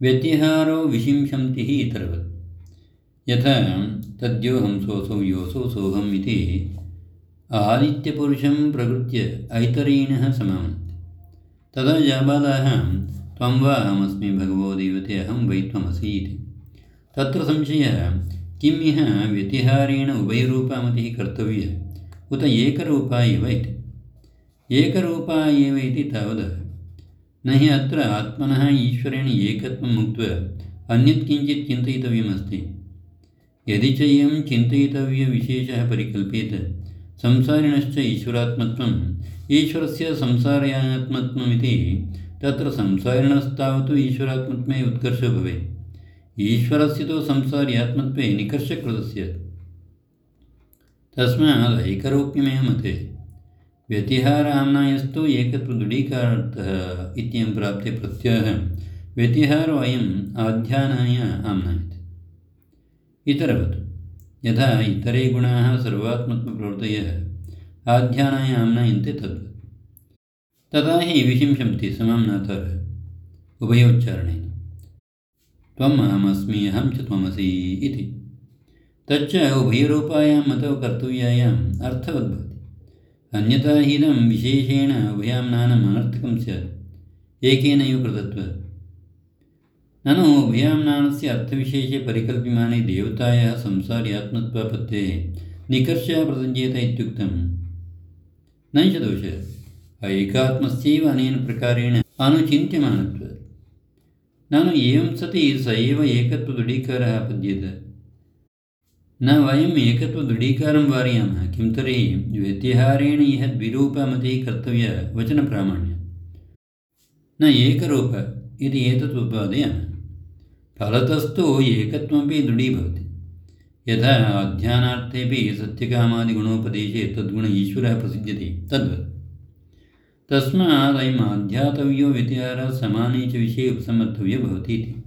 व्यतिहारो विशिंशन्तिः इतरवत्। यथा तद्योऽहं सोऽसौ योऽसौ सोऽहम् इति आदित्यपुरुषं प्रकृत्य ऐतरेणः समामन्ति। तदा जाबालाः त्वं वा अहमस्मि भगवो दैवते अहं वै त्वमसि इति। तत्र संशयः किम् इह व्यतिहारेण उभयरूपामतिः कर्तव्य उत एकरूपा एव इति। एकरूपा एव इति तावत् न हि अत्र आत्मनः ईश्वरेण एकत्वम् उक्त्वा अन्यत् किञ्चित् चिन्तयितव्यमस्ति। यदि च एवं चिन्तयितव्यविशेषः परिकल्प्येत संसारिणश्च ईश्वरात्मत्वम् ईश्वरस्य संसारात्मत्वमिति तत्र संसारिणस्तावत् ईश्वरात्मत्वे उत्कर्षो भवेत्। ईश्वरस्य तु संसार्यात्मत्वे निकर्षकृतस्य। तस्मात् ऐकरूप्यमेव मते। व्यतिहाराम्नायस्तु एकत्वदृढीकारार्थः इत्येवं प्राप्ते प्रत्ययः व्यतिहारो अयम् आध्यानाय आम्नायते। इतरवत् यथा इतरे गुणाः सर्वात्मत्वप्रवृत्तयः आध्यानाय आम्नायन्ते तद्वत्। तदा हि विशिंशन्ति समाम्नातरः उभयोच्चारणेन त्वम् अहमस्मि अहं च त्वमसि इति। तच्च उभयरूपायां मतौ कर्तव्यायाम् अर्थवद्भवति। अन्यथा हीदं विशेषेण उभयाम्नानम् अनर्थकं स्यात् एकेनैव कृतत्वात्। ननु उभयाम्नानस्य अर्थविशेषे परिकल्प्यमाने देवतायाः संसार्यात्मत्वापत्तेः निकर्षः प्रसज्येत इत्युक्तं नैष दोषः ऐकात्मस्यैव अनेन प्रकारेण अनुचिन्त्यमानत्वात्। ननु एवं सति स एव एकत्वदृढीकारः आपद्येत। न वयम् एकत्वदृढीकारं वारयामः किं तर्हि व्यतिहारेण इह द्विरूपमतिः कर्तव्य वचनप्रामाण्यं न एकरूप इति एतत् उपादयामः। फलतस्तु एकत्वमपि दृढीभवति। यथा अध्यानार्थेऽपि सत्यकामादिगुणोपदेशे तद्गुण ईश्वरः प्रसिद्ध्यति तद्वत्। तस्मात् अयम् आध्यातव्यो व्यतिहारः समाने च विषये उपसम्मर्तव्यो भवति इति।